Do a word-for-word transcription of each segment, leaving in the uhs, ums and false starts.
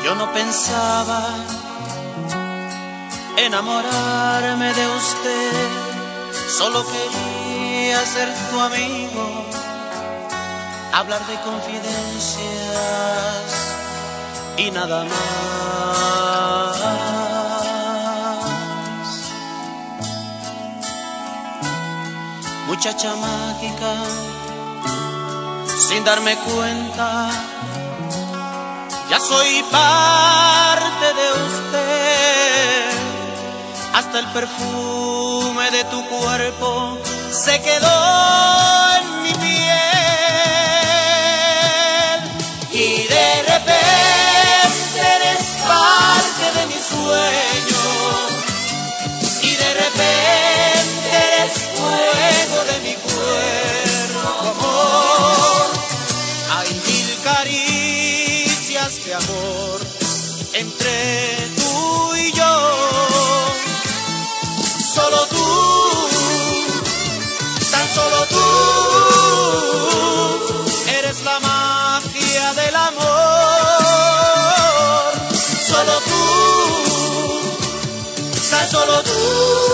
Yo no pensaba enamorarme de usted, solo quería ser tu amigo, hablar de confidencias y nada más. Muchacha mágica, sin darme cuenta, ya soy parte de usted. Hasta el perfume de tu cuerpo se quedó en mi piel. Y de repente eres parte de mi sueño. Y de repente eres fuego de mi cuerpo, amor. Hay mil caricias de amor entre tú y yo. Solo tú, tan solo tú, eres la magia del amor. Solo tú, tan solo tú,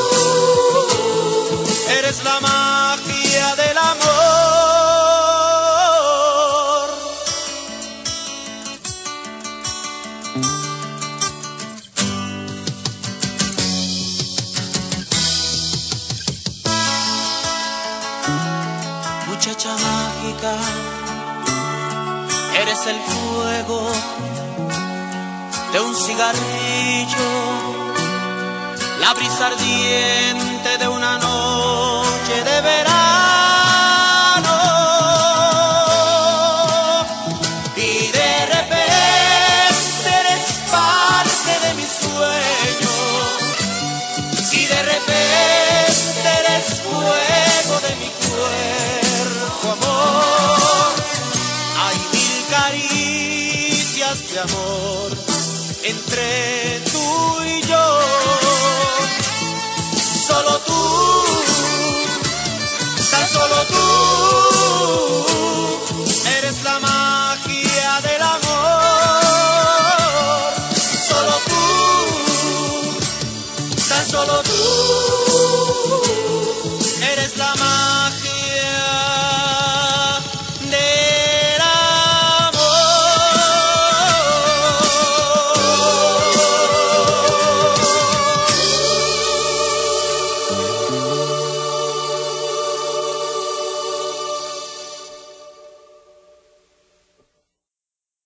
eres la magia del amor. Muchacha mágica, eres el fuego de un cigarrillo, la brisa ardiente de una noche de verano. Y de repente eres parte de mi sueño. Y de repente eres fuego de mi cuerpo, amor. Hay mil caricias de amor entre tú y yo. Solo tú, tan solo tú.